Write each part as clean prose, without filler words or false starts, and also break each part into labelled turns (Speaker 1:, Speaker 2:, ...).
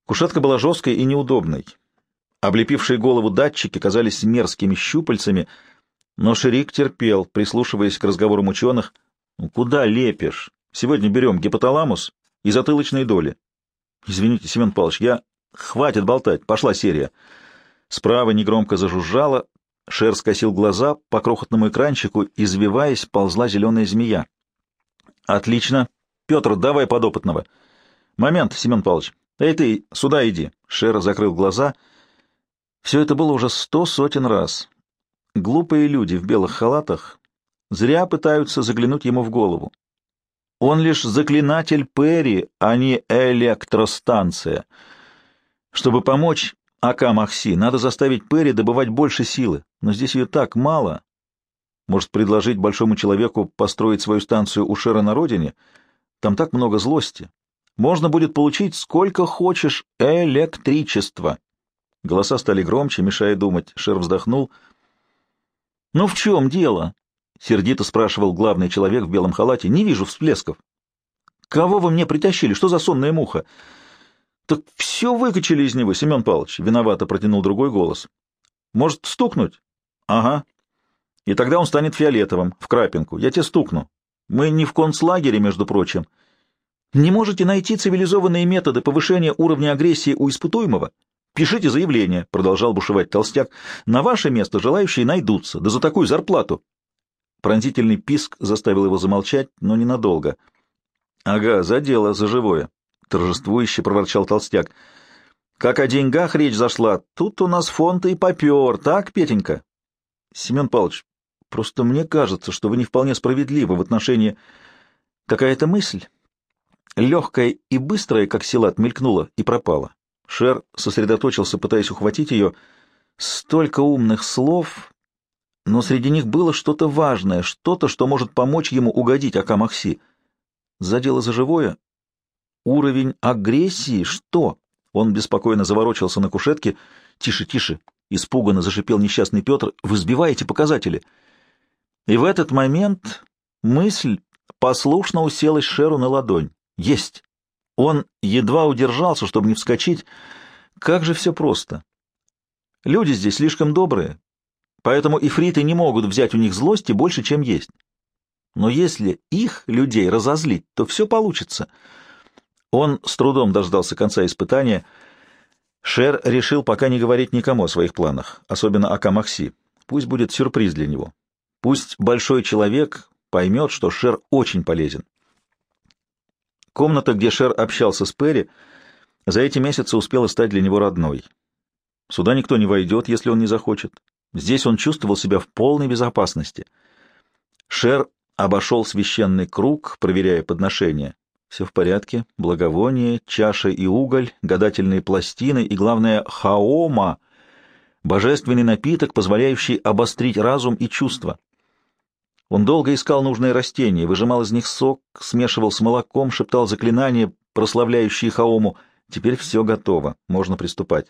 Speaker 1: Кушетка была жесткой и неудобной. Облепившие голову датчики казались мерзкими щупальцами, но Шерик терпел, прислушиваясь к разговорам ученых. «Ну, куда лепишь? Сегодня берем гипоталамус и затылочные доли». «Извините, Семен Павлович, я...» «Хватит болтать, пошла серия». Справа негромко зажужжало, Шер скосил глаза, по крохотному экранчику, извиваясь, ползла зеленая змея. «Отлично. Петр, давай подопытного». «Момент, Семен Павлович. Эй ты, сюда иди». Шер закрыл глаза. Все это было уже 100 сотен раз. Глупые люди в белых халатах зря пытаются заглянуть ему в голову. Он лишь заклинатель Перри, а не электростанция. Чтобы помочь Ака-Махси, надо заставить Перри добывать больше силы, но здесь ее так мало. Может, предложить большому человеку построить свою станцию у Шера на родине? Там так много злости. Можно будет получить сколько хочешь электричества. Голоса стали громче, мешая думать. Шер вздохнул. «Ну в чем дело?» — сердито спрашивал главный человек в белом халате. «Не вижу всплесков». «Кого вы мне притащили? Что за сонная муха?» «Так все выкачали из него, Семен Павлович», — виновато протянул другой голос. «Может, стукнуть?» «Ага. И тогда он станет фиолетовым, в крапинку. Я тебе стукну. Мы не в концлагере, между прочим. Не можете найти цивилизованные методы повышения уровня агрессии у испытуемого? Пишите заявление», — продолжал бушевать толстяк. «На ваше место желающие найдутся, да за такую зарплату». Пронзительный писк заставил его замолчать, но ненадолго. «Ага, за дело, за живое», — торжествующе проворчал толстяк. «Как о деньгах речь зашла, тут у нас фонд и попер, так, Петенька?» «Семен Павлович, просто мне кажется, что вы не вполне справедливы в отношении...» Какая-то мысль, легкая и быстрая, как силат, мелькнула и пропала. Шер сосредоточился, пытаясь ухватить ее. Столько умных слов, но среди них было что-то важное, что-то, что может помочь ему угодить Ака-Махси. Задело за живое? Уровень агрессии? Что? Он беспокойно заворочился на кушетке. «Тише, тише!» — испуганно зашипел несчастный Петр. «Вы сбиваете показатели!» И в этот момент мысль послушно уселась Шеру на ладонь. «Есть!» Он едва удержался, чтобы не вскочить. Как же все просто! Люди здесь слишком добрые, поэтому ифриты не могут взять у них злости больше, чем есть. Но если их, людей, разозлить, то все получится. Он с трудом дождался конца испытания. Шер решил пока не говорить никому о своих планах, особенно о Камахси. Пусть будет сюрприз для него. Пусть большой человек поймет, что Шер очень полезен. Комната, где Шер общался с Перри, за эти месяцы успела стать для него родной. Сюда никто не войдет, если он не захочет. Здесь он чувствовал себя в полной безопасности. Шер обошел священный круг, проверяя подношения. Все в порядке. Благовоние, чаша и уголь, гадательные пластины и, главное, хаома — божественный напиток, позволяющий обострить разум и чувства. Он долго искал нужные растения, выжимал из них сок, смешивал с молоком, шептал заклинания, прославляющие хаому. Теперь все готово, можно приступать.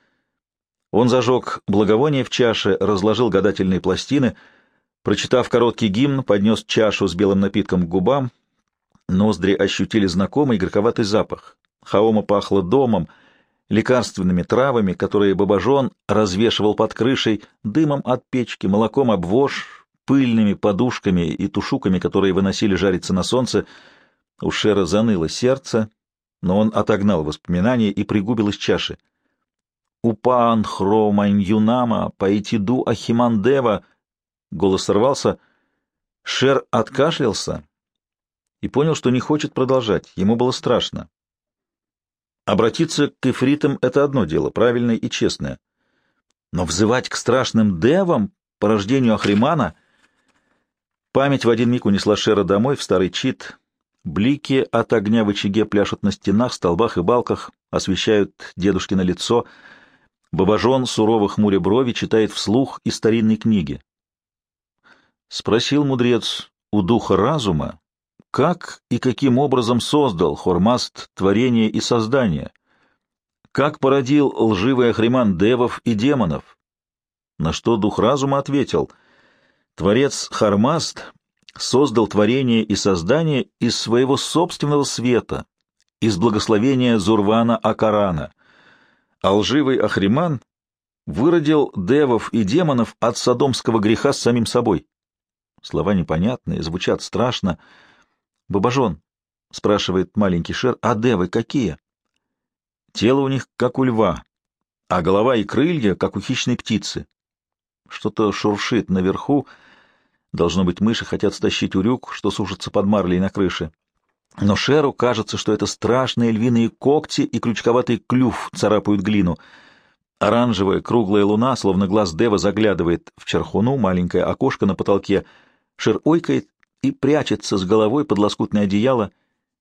Speaker 1: Он зажег благовоние в чаше, разложил гадательные пластины, прочитав короткий гимн, поднес чашу с белым напитком к губам. Ноздри ощутили знакомый горьковатый запах. Хаома пахло домом, лекарственными травами, которые бабажон развешивал под крышей, дымом от печки, молоком об вож, пыльными подушками и тушуками, которые выносили жариться на солнце. У Шера заныло сердце, но он отогнал воспоминания и пригубил из чаши. «Упан хромань юнама, паитиду ахимандева». Голос сорвался. Шер откашлялся и понял, что не хочет продолжать. Ему было страшно. Обратиться к ифритам — это одно дело, правильное и честное. Но взывать к страшным девам, порождению Ахримана... Память в один миг унесла Шера домой, в старый чит. Блики от огня в очаге пляшут на стенах, столбах и балках, освещают дедушкино лицо. Бабажон, сурово хмуря брови, читает вслух из старинной книги. Спросил мудрец у духа разума, как и каким образом создал Хормаст творение и создание, как породил лживый Ахриман девов и демонов. На что дух разума ответил: Творец Хормаст создал творение и создание из своего собственного света, из благословения Зурвана Акарана. а лживый Ахриман выродил девов и демонов от содомского греха с самим собой. Слова непонятные, звучат страшно. «Бабажон», — спрашивает маленький Шер, — «а девы какие?» «Тело у них, как у льва, а голова и крылья, как у хищной птицы. Что-то шуршит наверху. Должно быть, мыши хотят стащить урюк, что сушится под марлей на крыше. Но Шеру кажется, что это страшные львиные когти и крючковатый клюв царапают глину. Оранжевая круглая луна, словно глаз Дева, заглядывает в чархуну, маленькое окошко на потолке. Шер ойкает и прячется с головой под лоскутное одеяло.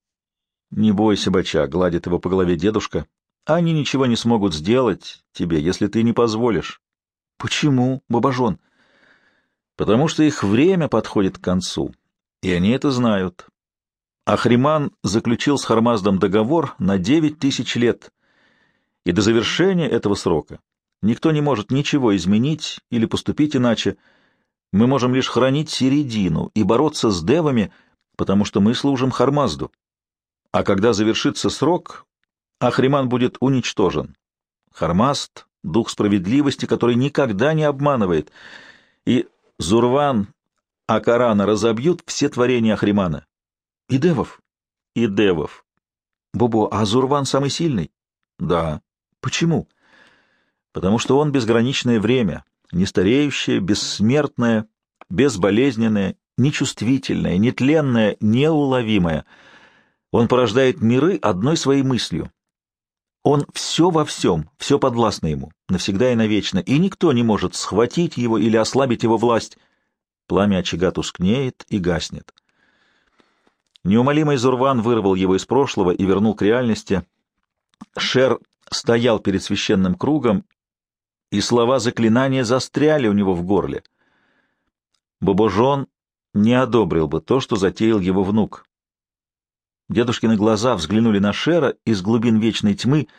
Speaker 1: «Не бойся, бача», — гладит его по голове дедушка. «Они ничего не смогут сделать тебе, если ты не позволишь». «Почему, бабажон?» «Потому что их время подходит к концу, и они это знают. Ахриман заключил с Хармаздом договор на 9000 лет, и до завершения этого срока никто не может ничего изменить или поступить иначе. Мы можем лишь хранить середину и бороться с девами, потому что мы служим Хармазду. А когда завершится срок, Ахриман будет уничтожен. Хармазд — дух справедливости, который никогда не обманывает, и Зурван Акарана разобьют все творения Ахримана. И девов? И девов. Бобо, а Зурван самый сильный? Да. Почему? Потому что он безграничное время, нестареющее, бессмертное, безболезненное, нечувствительное, нетленное, неуловимое. Он порождает миры одной своей мыслью. Он все во всем, все подвластно ему, навсегда и навечно, и никто не может схватить его или ослабить его власть. Пламя очага тускнеет и гаснет. Неумолимый Зурван вырвал его из прошлого и вернул к реальности. Шер стоял перед священным кругом, и слова заклинания застряли у него в горле. Бобожон не одобрил бы то, что затеял его внук. Дедушкины глаза взглянули на Шера из глубин вечной тьмы.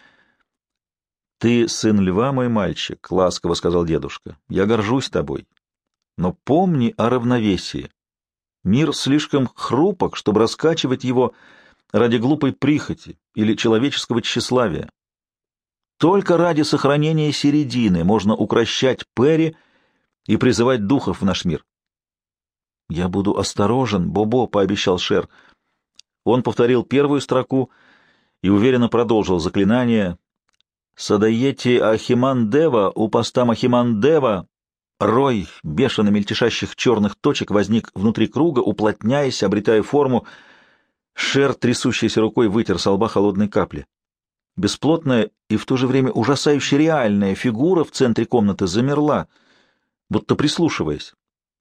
Speaker 1: «Ты сын льва, мой мальчик», — ласково сказал дедушка. «Я горжусь тобой. Но помни о равновесии. Мир слишком хрупок, чтобы раскачивать его ради глупой прихоти или человеческого тщеславия. Только ради сохранения середины можно укрощать Пери и призывать духов в наш мир». «Я буду осторожен, Бобо», — пообещал Шер. Он повторил первую строку и уверенно продолжил заклинание. «Садаети Ахиман-дева, упастам Ахиман-дева». Рой бешено мельтешащих черных точек возник внутри круга, уплотняясь, обретая форму. Шер, трясущейся рукой, вытер со лба холодные капли. Бесплотная и в то же время ужасающе реальная фигура в центре комнаты замерла, будто прислушиваясь.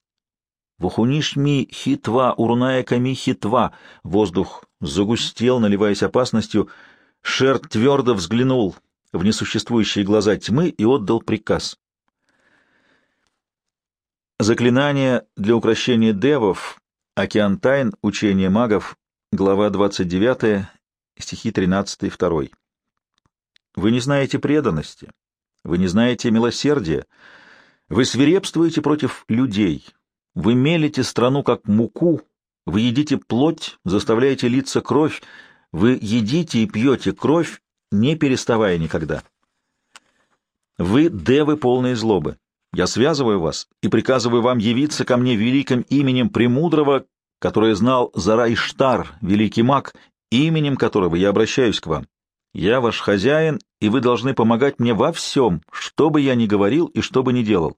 Speaker 1: «Вухунишми хитва, урная ками хитва». Воздух загустел, наливаясь опасностью. Шер твердо взглянул в несуществующие глаза тьмы и отдал приказ. Заклинание для укрощения девов, Океан тайн, учение магов, глава 29, стихи 13-2. Вы не знаете преданности, вы не знаете милосердия, вы свирепствуете против людей, вы мелите страну как муку, вы едите плоть, заставляете литься кровь, вы едите и пьете кровь, не переставая никогда. Вы девы полные злобы. Я связываю вас и приказываю вам явиться ко мне великим именем Премудрого, который знал Зарайштар, великий маг, именем которого я обращаюсь к вам. Я ваш хозяин, и вы должны помогать мне во всем, что бы я ни говорил и что бы ни делал.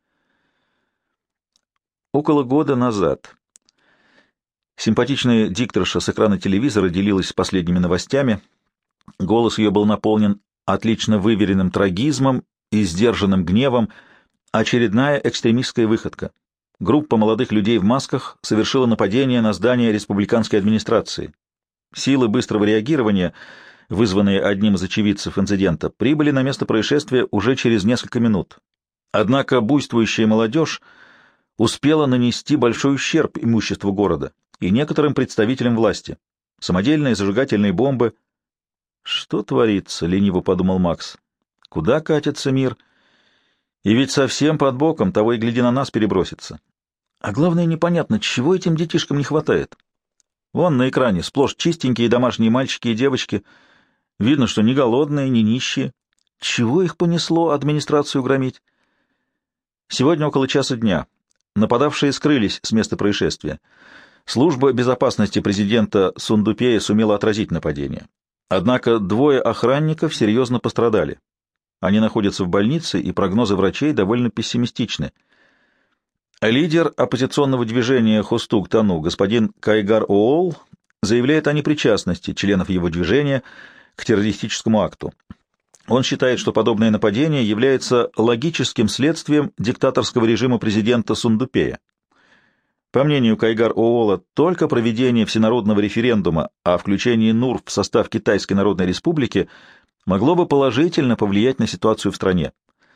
Speaker 1: Около года назад симпатичная дикторша с экрана телевизора делилась последними новостями. Голос ее был наполнен отлично выверенным трагизмом и сдержанным гневом. Очередная экстремистская выходка. Группа молодых людей в масках совершила нападение на здание республиканской администрации. Силы быстрого реагирования, вызванные одним из очевидцев инцидента, прибыли на место происшествия уже через несколько минут. Однако буйствующая молодежь успела нанести большой ущерб имуществу города и некоторым представителям власти. Самодельные зажигательные бомбы. «Что творится?» — лениво подумал Макс. «Куда катится мир? И ведь совсем под боком, того и гляди, на нас перебросится. А главное, непонятно, чего этим детишкам не хватает. Вон на экране сплошь чистенькие домашние мальчики и девочки. Видно, что не голодные, не нищие. Чего их понесло администрацию громить? Сегодня около часа дня. Нападавшие скрылись с места происшествия. Служба безопасности президента Сундупея сумела отразить нападение. Однако двое охранников серьезно пострадали. Они находятся в больнице, и прогнозы врачей довольно пессимистичны. Лидер оппозиционного движения Хостук-Тану, господин Кайгар-Оол, заявляет о непричастности членов его движения к террористическому акту. Он считает, что подобное нападение является логическим следствием диктаторского режима президента Сундупея. По мнению Кайгар-Оола, только проведение всенародного референдума о включении НУР в состав Китайской Народной Республики могло бы положительно повлиять на ситуацию в стране.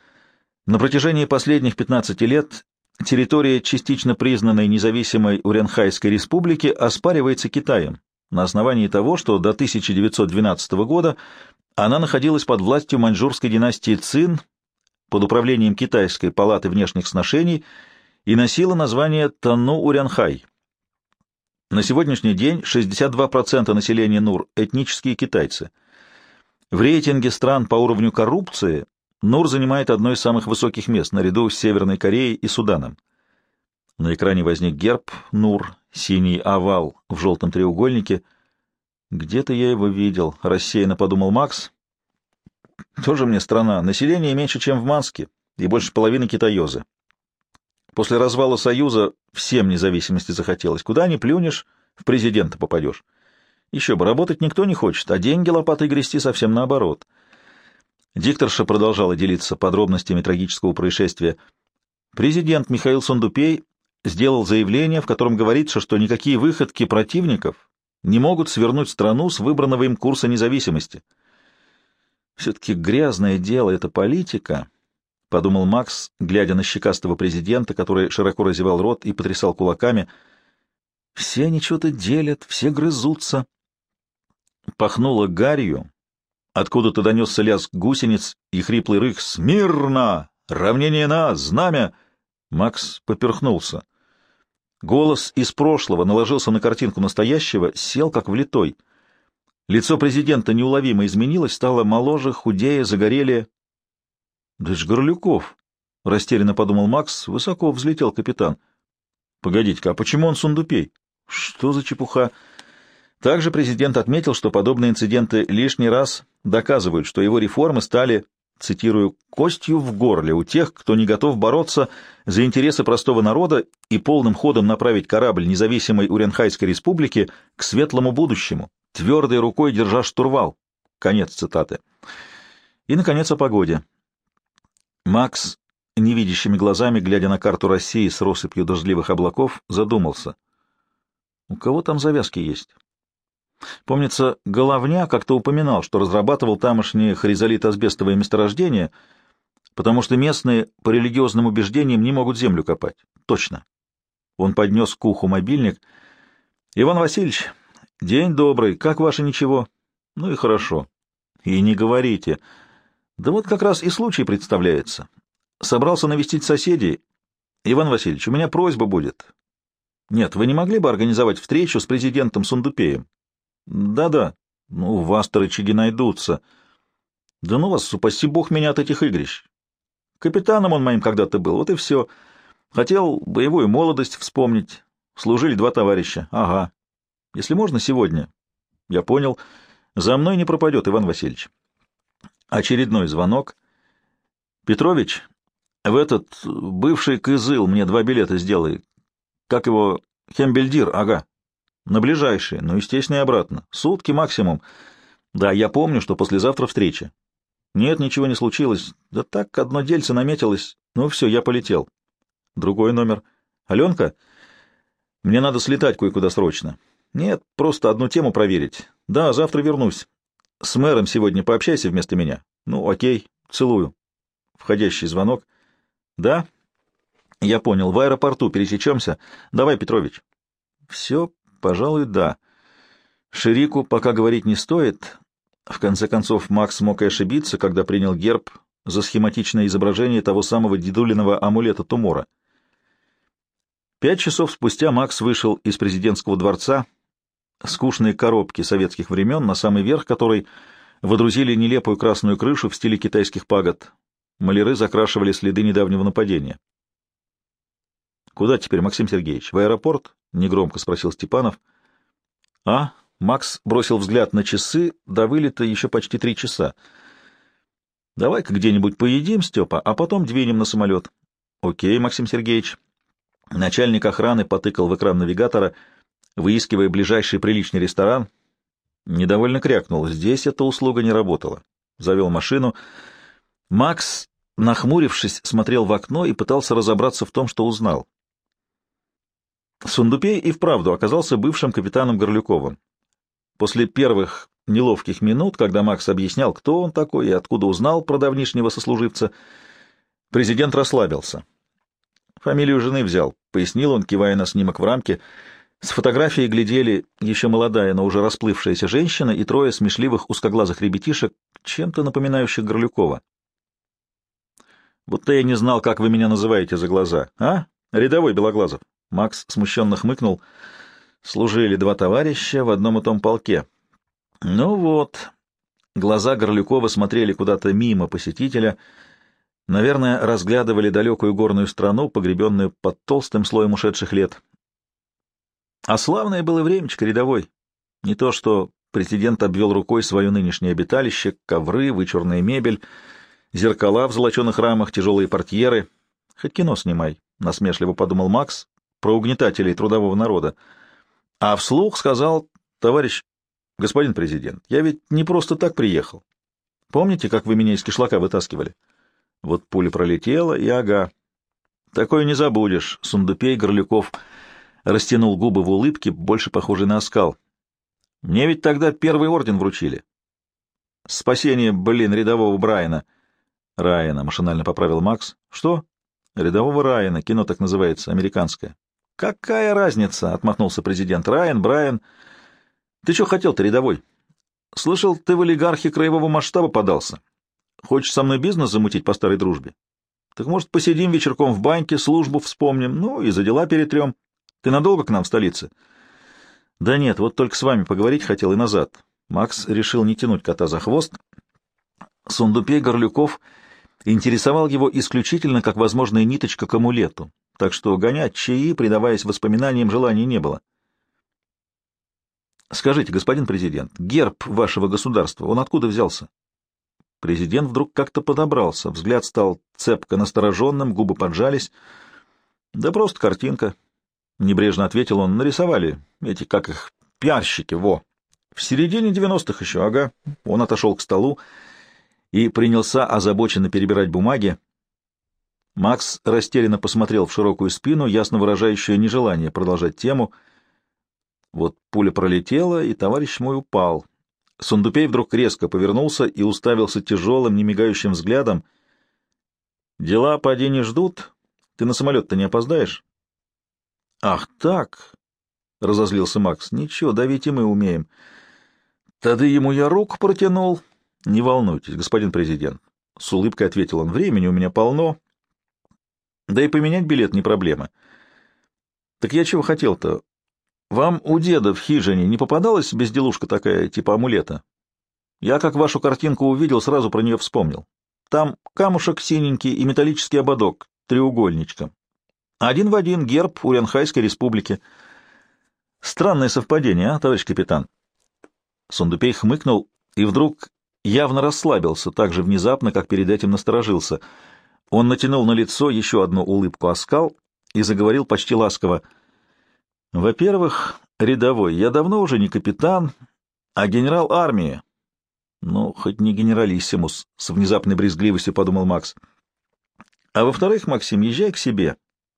Speaker 1: На протяжении последних 15 лет территория частично признанной независимой Урянхайской республики оспаривается Китаем на основании того, что до 1912 года она находилась под властью маньчжурской династии Цин под управлением Китайской палаты внешних сношений и носила название Тану-Урянхай. На сегодняшний день 62% населения НУР — этнические китайцы. В рейтинге стран по уровню коррупции НУР занимает одно из самых высоких мест, наряду с Северной Кореей и Суданом. На экране возник герб НУР, синий овал в желтом треугольнике. «Где-то я его видел», — рассеянно подумал Макс. «Тоже мне страна. Население меньше, чем в Манске, и больше половины китаёзы. После развала Союза всем независимости захотелось. Куда ни плюнешь, в президента попадешь. Еще бы, работать никто не хочет, а деньги лопатой грести совсем наоборот». Дикторша продолжала делиться подробностями трагического происшествия. Президент Михаил Сундупей сделал заявление, в котором говорится, что никакие выходки противников не могут свернуть страну с выбранного им курса независимости. «Все-таки грязное дело — это политика», — подумал Макс, глядя на щекастого президента, который широко разевал рот и потрясал кулаками. «Все они что-то делят, все грызутся». Пахнуло гарью. Откуда-то донесся лязг гусениц и хриплый рык: «Смирно! Равнение на знамя!» Макс поперхнулся. Голос из прошлого наложился на картинку настоящего, сел как влитой. Лицо президента неуловимо изменилось, стало моложе, худее, загорелее. «Да это ж Горлюков!» — растерянно подумал Макс. Высоко взлетел капитан. «Погодите-ка, а почему он Сундупей? Что за чепуха?» Также президент отметил, что подобные инциденты лишний раз доказывают, что его реформы стали, цитирую, «костью в горле у тех, кто не готов бороться за интересы простого народа и полным ходом направить корабль независимой Урянхайской республики к светлому будущему, твердой рукой держа штурвал». Конец цитаты. И, наконец, о погоде. Макс, невидящими глазами, глядя на карту России с россыпью дождливых облаков, задумался. У кого там завязки есть? Помнится, Головня как-то упоминал, что разрабатывал тамошнее хризолит-асбестовое месторождение, потому что местные по религиозным убеждениям не могут землю копать. Точно. Он поднес к уху мобильник. «Иван Васильевич, день добрый. Как ваше ничего?» «Ну и хорошо». «И не говорите. Да вот как раз и случай представляется. Собрался навестить соседей. Иван Васильевич, у меня просьба будет. Нет, вы не могли бы организовать встречу с президентом Сундупеем?» «Да-да. Ну, у вас-то рычаги найдутся. Да ну вас, упаси бог меня от этих игрищ. Капитаном он моим когда-то был, вот и все. Хотел боевую молодость вспомнить. Служили два товарища. Ага. Если можно, сегодня». «Я понял. За мной не пропадет, Иван Васильевич». Очередной звонок. «Петрович, в этот бывший Кызыл мне 2 билета сделай. Как его? Хембельдир, ага. На ближайшие, но, естественно, и обратно. Сутки максимум. Да, я помню, что послезавтра встреча». «Нет, ничего не случилось. Да так, одно дельце наметилось. Ну все, я полетел». Другой номер. «Аленка, мне надо слетать кое-куда срочно». «Нет, просто одну тему проверить. Да, завтра вернусь. С мэром сегодня пообщайся вместо меня». «Ну, окей, целую». Входящий звонок. «Да?» «Я понял. В аэропорту пересечемся. Давай, Петрович». «Все, пожалуй, да. Ширику пока говорить не стоит». В конце концов, Макс мог и ошибиться, когда принял герб за схематичное изображение того самого дедулиного амулета Тумора. 5 часов спустя Макс вышел из президентского дворца, скучной коробки советских времен, на самый верх которой водрузили нелепую красную крышу в стиле китайских пагод. Маляры закрашивали следы недавнего нападения. — Куда теперь, Максим Сергеевич? В аэропорт? — негромко спросил Степанов. — А? — Макс бросил взгляд на часы, до вылета еще почти 3 часа. — Давай-ка где-нибудь поедим, Степа, а потом двинем на самолет. — Окей, Максим Сергеевич. Начальник охраны потыкал в экран навигатора, выискивая ближайший приличный ресторан. Недовольно крякнул. Здесь эта услуга не работала. Завел машину. Макс, нахмурившись, смотрел в окно и пытался разобраться в том, что узнал. Сундупей и вправду оказался бывшим капитаном Горлюковым. После первых неловких минут, когда Макс объяснял, кто он такой и откуда узнал про давнишнего сослуживца, президент расслабился. «Фамилию жены взял», — пояснил он, кивая на снимок в рамке. С фотографией глядели еще молодая, но уже расплывшаяся женщина и 3 смешливых узкоглазых ребятишек, чем-то напоминающих Горлюкова. «Будто я не знал, как вы меня называете за глаза. А? Рядовой Белоглазов». Макс смущенно хмыкнул. «Служили 2 товарища в одном и том полке». «Ну вот». Глаза Горлюкова смотрели куда-то мимо посетителя, наверное, разглядывали далекую горную страну, погребенную под толстым слоем ушедших лет. А славное было времечко, рядовой. Не то что президент обвел рукой свое нынешнее обиталище, ковры, вычурная мебель, зеркала в золоченых рамах, тяжелые портьеры. Хоть кино снимай, — насмешливо подумал Макс, про угнетателей трудового народа. А вслух сказал: товарищ господин президент, я ведь не просто так приехал. Помните, как вы меня из кишлака вытаскивали? Вот пуля пролетела, и ага. Такое не забудешь. Сундупей Горлюков растянул губы в улыбке, больше похожей на оскал. Мне ведь тогда 1-й орден вручили. Спасение, рядового Брайана. Райана, машинально поправил Макс. Что? Рядового Райана, кино так называется, американское. Какая разница, отмахнулся президент. Райан, Брайан. Ты что хотел-то, рядовой? Слышал, ты в олигархи краевого масштаба подался. Хочешь со мной бизнес замутить по старой дружбе? Так, может, посидим вечерком в баньке, службу вспомним, ну и за дела перетрем. Ты надолго к нам в столице? Да нет, вот только с вами поговорить хотел и назад. Макс решил не тянуть кота за хвост. Сундупей Горлюков интересовал его исключительно как возможная ниточка к амулету, так что гонять чаи, предаваясь воспоминаниям, желания не было. Скажите, господин президент, герб вашего государства, он откуда взялся? Президент вдруг как-то подобрался, взгляд стал цепко настороженным, губы поджались. Да просто картинка. Небрежно ответил он. Нарисовали эти, как их, пиарщики, во. В середине 90-х еще, ага. Он отошел к столу и принялся озабоченно перебирать бумаги. Макс растерянно посмотрел в широкую спину, ясно выражающую нежелание продолжать тему. Вот пуля пролетела, и товарищ мой упал. Сундупей вдруг резко повернулся и уставился тяжелым, немигающим взглядом. «Дела поди не ждут. Ты на самолет-то не опоздаешь?» «Ах так!» — разозлился Макс. «Ничего, давить и мы умеем. Тогда ему я руку протянул». «Не волнуйтесь, господин президент», — с улыбкой ответил он. «Времени у меня полно. Да и поменять билет не проблема. Так я чего хотел-то? Вам у деда в хижине не попадалась безделушка такая, типа амулета? Я, как вашу картинку увидел, сразу про нее вспомнил. Там камушек синенький и металлический ободок, треугольничком. Один в один герб Уренхайской республики. Странное совпадение, а, товарищ капитан?» Сундупей хмыкнул и вдруг явно расслабился, так же внезапно, как перед этим насторожился. Он натянул на лицо еще одну улыбку-оскал и заговорил почти ласково. «Во-первых, рядовой, я давно уже не капитан, а генерал армии». «Ну, хоть не генералиссимус», — с внезапной брезгливостью подумал Макс. «А во-вторых, Максим, езжай к себе.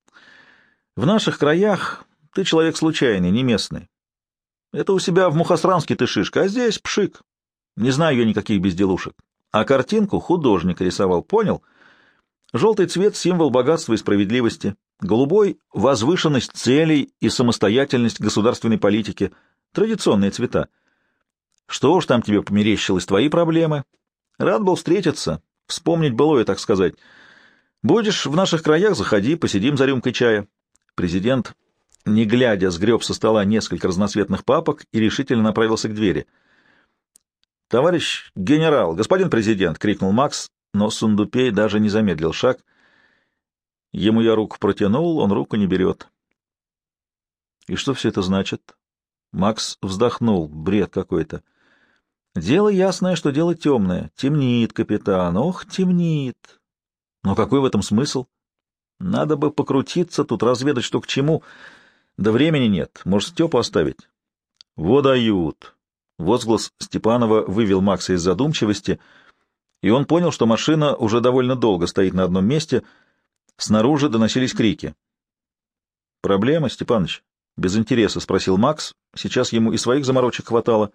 Speaker 1: В наших краях ты человек случайный, не местный. Это у себя в Мухосранске ты шишка, а здесь пшик. Не знаю я никаких безделушек. А картинку художник рисовал, понял? Желтый цвет — символ богатства и справедливости. Голубой — возвышенность целей и самостоятельность государственной политики. Традиционные цвета. Что уж там тебе померещилось, твои проблемы. Рад был встретиться, вспомнить былое, так сказать. Будешь в наших краях, заходи, посидим за рюмкой чая». Президент, не глядя, сгреб со стола несколько разноцветных папок и решительно направился к двери. «Товарищ генерал, господин президент!» — крикнул Макс, но Сундупей даже не замедлил шаг. Ему я руку протянул, он руку не берет. И что все это значит? Макс вздохнул. Бред какой-то. Дело ясное, что дело темное. Темнит, капитан. Ох, темнит. Но какой в этом смысл? Надо бы покрутиться тут, разведать, что к чему. Да времени нет. Может, Степу оставить? Во дают. Возглас Степанова вывел Макса из задумчивости, и он понял, что машина уже довольно долго стоит на одном месте. Снаружи доносились крики. «Проблема, Степаныч?» — без интереса спросил Макс. Сейчас ему и своих заморочек хватало.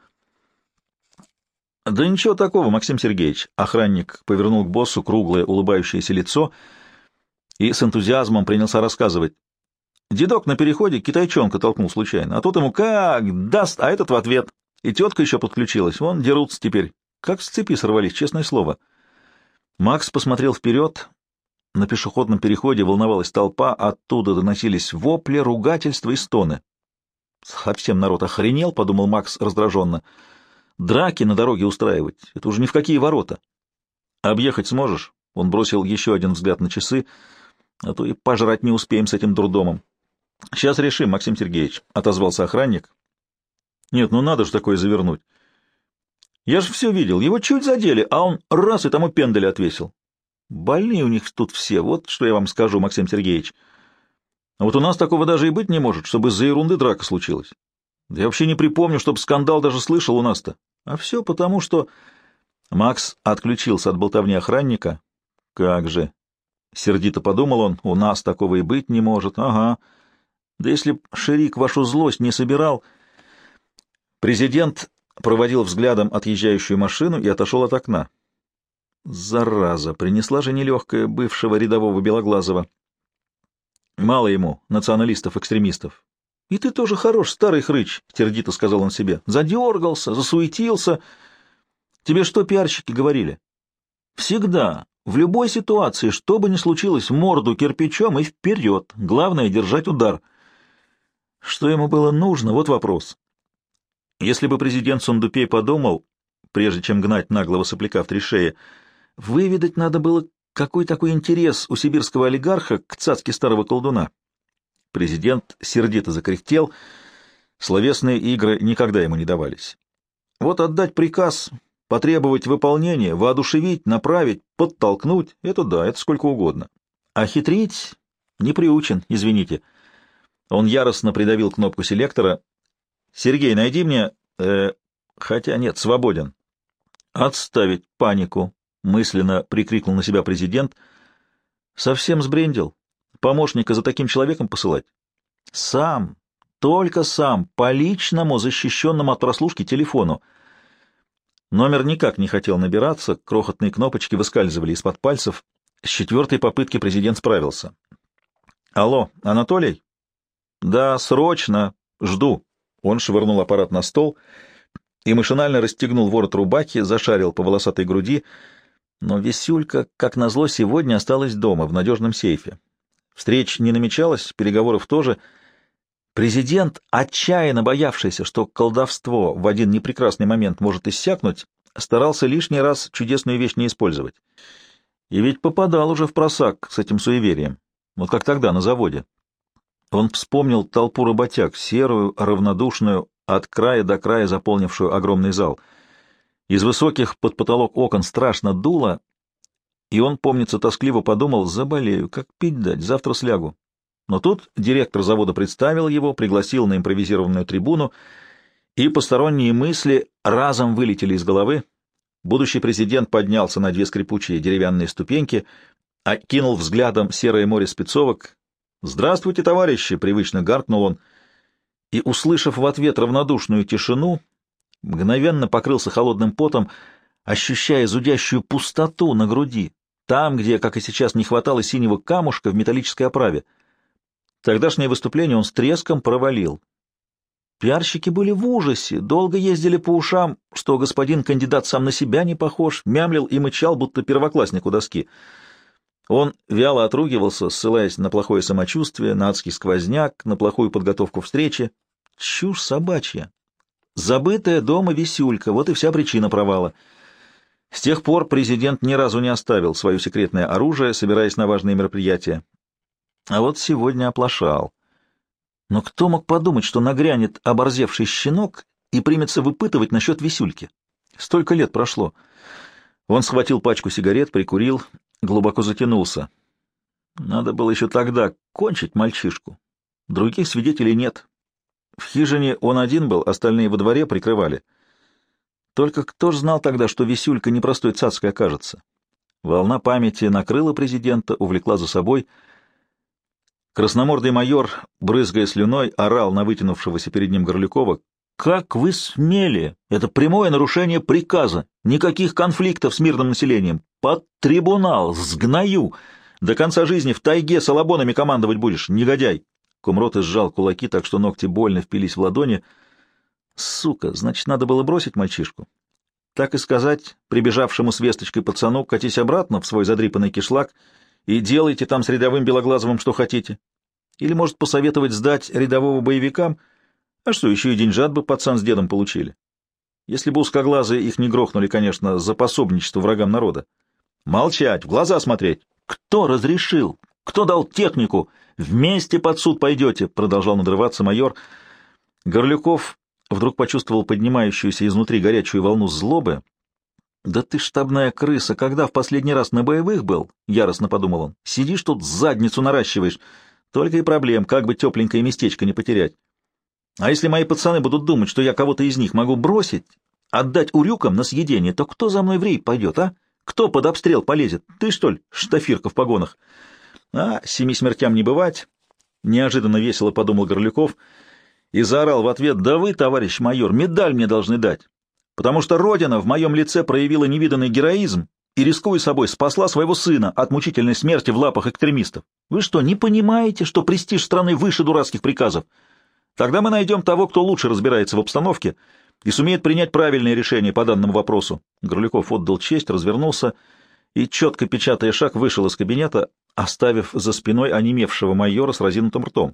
Speaker 1: «Да ничего такого, Максим Сергеевич». Охранник повернул к боссу круглое улыбающееся лицо и с энтузиазмом принялся рассказывать. Дедок на переходе китайчонка толкнул случайно, а тот ему как даст, а этот в ответ. И тетка еще подключилась. Вон дерутся теперь. Как с цепи сорвались, честное слово. Макс посмотрел вперед. На пешеходном переходе волновалась толпа, оттуда доносились вопли, ругательства и стоны. «Совсем народ охренел», — подумал Макс раздраженно. «Драки на дороге устраивать — это уже ни в какие ворота». «Объехать сможешь?» — он бросил еще один взгляд на часы. «А то и пожрать не успеем с этим дурдомом». «Сейчас решим, Максим Сергеевич», — отозвался охранник. «Нет, ну надо же такое завернуть. Я же все видел. Его чуть задели, а он раз и тому пенделя отвесил. Больные у них тут все. Вот что я вам скажу, Максим Сергеевич. А вот у нас такого даже и быть не может, чтобы из-за ерунды драка случилась. Да я вообще не припомню, чтобы скандал даже слышал у нас-то. А все потому, что...» Макс отключился от болтовни охранника. «Как же!» — сердито подумал он. «У нас такого и быть не может. Ага. Да если б Ширик вашу злость не собирал...» Президент проводил взглядом отъезжающую машину и отошел от окна. Зараза! Принесла же нелегкая бывшего рядового Белоглазова. Мало ему националистов-экстремистов. — И ты тоже хорош, старый хрыч, — сердито сказал он себе. — Задергался, засуетился. Тебе что пиарщики говорили? Всегда, в любой ситуации, что бы ни случилось, морду кирпичом и вперед. Главное — держать удар. Что ему было нужно? Вот вопрос. Если бы президент Сундупей подумал, прежде чем гнать наглого сопляка в три шеи, выведать надо было, какой такой интерес у сибирского олигарха к цацке старого колдуна. Президент сердито закряхтел, словесные игры никогда ему не давались. Вот отдать приказ, потребовать выполнения, воодушевить, направить, подтолкнуть — это да, это сколько угодно. А хитрить не приучен, извините. Он яростно придавил кнопку селектора. «Сергей, найди мне...» «Хотя нет, свободен». «Отставить панику», — мысленно прикрикнул на себя президент. «Совсем сбрендил. Помощника за таким человеком посылать?» «Сам, только сам, по личному, защищенному от прослушки телефону». Номер никак не хотел набираться, крохотные кнопочки выскальзывали из-под пальцев. С четвертой попытки президент справился. «Алло, Анатолий?» «Да, срочно. Жду». Он швырнул аппарат на стол и машинально расстегнул ворот рубахи, зашарил по волосатой груди, но Висюлька, как назло, сегодня осталась дома, в надежном сейфе. Встреч не намечалось, переговоров тоже. Президент, отчаянно боявшийся, что колдовство в один непрекрасный момент может иссякнуть, старался лишний раз чудесную вещь не использовать. И ведь попадал уже в просак с этим суеверием, вот как тогда на заводе. Он вспомнил толпу работяг, серую, равнодушную, от края до края заполнившую огромный зал. Из высоких под потолок окон страшно дуло, и он, помнится, тоскливо подумал: заболею, как пить дать, завтра слягу. Но тут директор завода представил его, пригласил на импровизированную трибуну, и посторонние мысли разом вылетели из головы. Будущий президент поднялся на две скрипучие деревянные ступеньки, окинул взглядом серое море спецовок. «Здравствуйте, товарищи!» — привычно гаркнул он, и, услышав в ответ равнодушную тишину, мгновенно покрылся холодным потом, ощущая зудящую пустоту на груди, там, где, как и сейчас, не хватало синего камушка в металлической оправе. Тогдашнее выступление он с треском провалил. Пиарщики были в ужасе, долго ездили по ушам, что господин кандидат сам на себя не похож, мямлил и мычал, будто первоклассник у доски. Он вяло отругивался, ссылаясь на плохое самочувствие, на адский сквозняк, на плохую подготовку встречи. Чушь собачья. Забытая дома висюлька, вот и вся причина провала. С тех пор президент ни разу не оставил свое секретное оружие, собираясь на важные мероприятия. А вот сегодня оплошал. Но кто мог подумать, что нагрянет оборзевший щенок и примется выпытывать насчет висюльки? Столько лет прошло. Он схватил пачку сигарет, прикурил, глубоко затянулся. Надо было еще тогда кончить мальчишку. Других свидетелей нет. В хижине он один был, остальные во дворе прикрывали. Только кто ж знал тогда, что висюлька непростой цацкой окажется? Волна памяти накрыла президента, увлекла за собой. Красномордый майор, брызгая слюной, орал на вытянувшегося перед ним Горлюкова: «Как вы смели? Это прямое нарушение приказа. Никаких конфликтов с мирным населением. Под трибунал, сгною. До конца жизни в тайге салабонами командовать будешь, негодяй!» Кумрот сжал кулаки так, что ногти больно впились в ладони. «Сука, значит, надо было бросить мальчишку. Так и сказать прибежавшему с весточкой пацану: катись обратно в свой задрипанный кишлак и делайте там с рядовым Белоглазовым что хотите. Или, может, посоветовать сдать рядового боевикам? А что, еще и деньжат бы пацан с дедом получили. Если бы узкоглазые их не грохнули, конечно, за пособничество врагам народа. Молчать, в глаза смотреть. Кто разрешил? Кто дал технику? Вместе под суд пойдете, — продолжал надрываться майор. Горлюков вдруг почувствовал поднимающуюся изнутри горячую волну злобы. «Да ты штабная крыса, когда в последний раз на боевых был?» — яростно подумал он. «Сидишь тут, задницу наращиваешь. Только и проблем, как бы тепленькое местечко не потерять. А если мои пацаны будут думать, что я кого-то из них могу бросить, отдать урюкам на съедение, то кто за мной в рейд пойдет, а? Кто под обстрел полезет? Ты, что ли, штафирка в погонах?» «А, 7 смертям не бывать!» — неожиданно весело подумал Горлюков и заорал в ответ: «Да вы, товарищ майор, медаль мне должны дать, потому что Родина в моем лице проявила невиданный героизм и, рискуя собой, спасла своего сына от мучительной смерти в лапах экстремистов. Вы что, не понимаете, что престиж страны выше дурацких приказов? Тогда мы найдем того, кто лучше разбирается в обстановке и сумеет принять правильное решение по данному вопросу». Горлюков отдал честь, развернулся и, четко печатая шаг, вышел из кабинета, оставив за спиной онемевшего майора с разинутым ртом.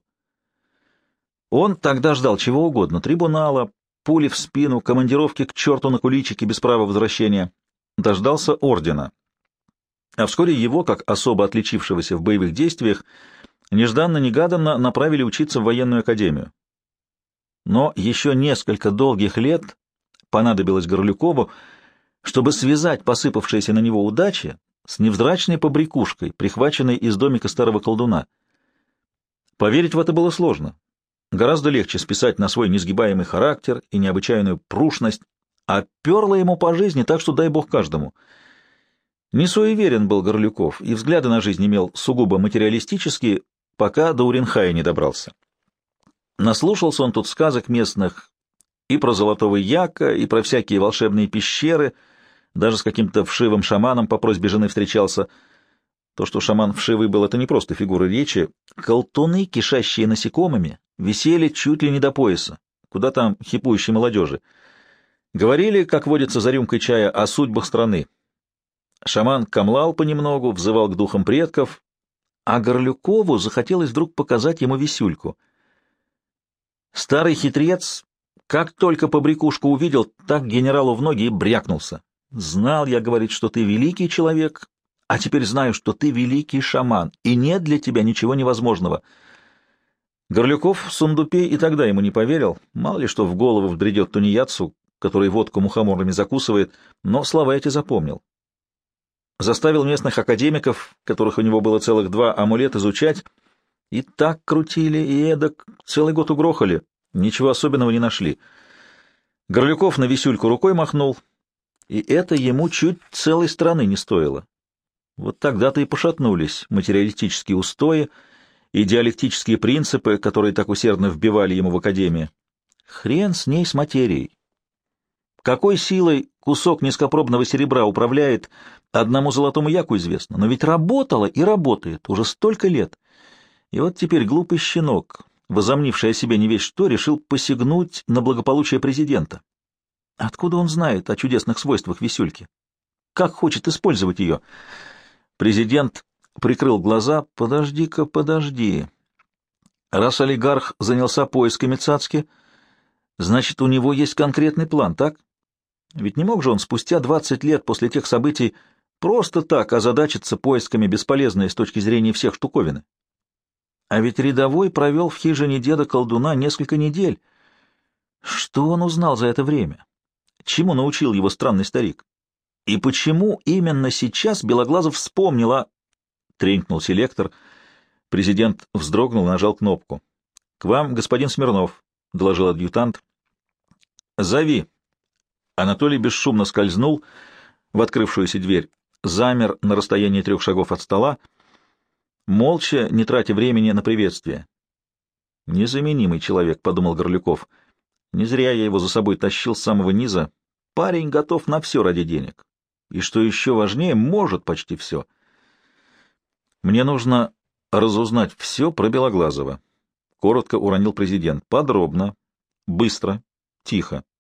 Speaker 1: Он тогда ждал чего угодно — трибунала, пули в спину, командировки к черту на куличике без права возвращения. Дождался ордена. А вскоре его, как особо отличившегося в боевых действиях, нежданно-негаданно направили учиться в военную академию. Но еще несколько долгих лет понадобилось Горлюкову, чтобы связать посыпавшиеся на него удачи с невзрачной побрякушкой, прихваченной из домика старого колдуна. Поверить в это было сложно. Гораздо легче списать на свой несгибаемый характер и необычайную прушность, а перло ему по жизни так, что дай бог каждому. Не суеверен был Горлюков и взгляды на жизнь имел сугубо материалистические, пока до Уренхая не добрался. Наслушался он тут сказок местных и про золотого яка, и про всякие волшебные пещеры, даже с каким-то вшивым шаманом по просьбе жены встречался. То, что шаман вшивый был, это не просто фигура речи. Колтуны, кишащие насекомыми, висели чуть ли не до пояса, куда там хипующей молодежи. Говорили, как водится за рюмкой чая, о судьбах страны. Шаман камлал понемногу, взывал к духам предков, а Горлюкову захотелось вдруг показать ему висюльку. Старый хитрец, как только побрякушку увидел, так генералу в ноги и брякнулся. «Знал я, — говорит, — что ты великий человек, а теперь знаю, что ты великий шаман, и нет для тебя ничего невозможного». Горлюков в сундупе и тогда ему не поверил, мало ли что в голову вбредет тунеядцу, который водку мухоморами закусывает, но слова эти запомнил. Заставил местных академиков, которых у него было целых 2 амулета, изучать, и так крутили, и эдак, целый год угрохали, ничего особенного не нашли. Горлюков на висюльку рукой махнул, и это ему чуть целой страны не стоило. Вот тогда-то и пошатнулись материалистические устои и диалектические принципы, которые так усердно вбивали ему в академии. Хрен с ней, с материей. Какой силой кусок низкопробного серебра управляет, одному золотому яку известно, но ведь работала и работает уже столько лет. И вот теперь глупый щенок, возомнивший о себе не весть что, решил посягнуть на благополучие президента. Откуда он знает о чудесных свойствах висюльки? Как хочет использовать ее? Президент прикрыл глаза. «Подожди-ка, подожди. Раз олигарх занялся поисками цацки, Значит, у него есть конкретный план, так? Ведь не мог же он спустя 20 лет после тех событий просто так озадачиться поисками бесполезной с точки зрения всех штуковины. А ведь рядовой провел в хижине деда-колдуна несколько недель. Что он узнал за это время? Чему научил его странный старик? И почему именно сейчас Белоглазов вспомнил о... Тренькнул селектор. Президент вздрогнул и нажал кнопку. — К вам, господин Смирнов, — доложил адъютант. — Зови. Анатолий бесшумно скользнул в открывшуюся дверь, замер на расстоянии 3 шагов от стола, молча, не тратя времени на приветствие. «Незаменимый человек», — подумал Горлюков. «Не зря я его за собой тащил с самого низа. Парень готов на все ради денег. И, что еще важнее, может почти все. Мне нужно разузнать все про Белоглазова», — коротко уронил президент. «Подробно, быстро, тихо.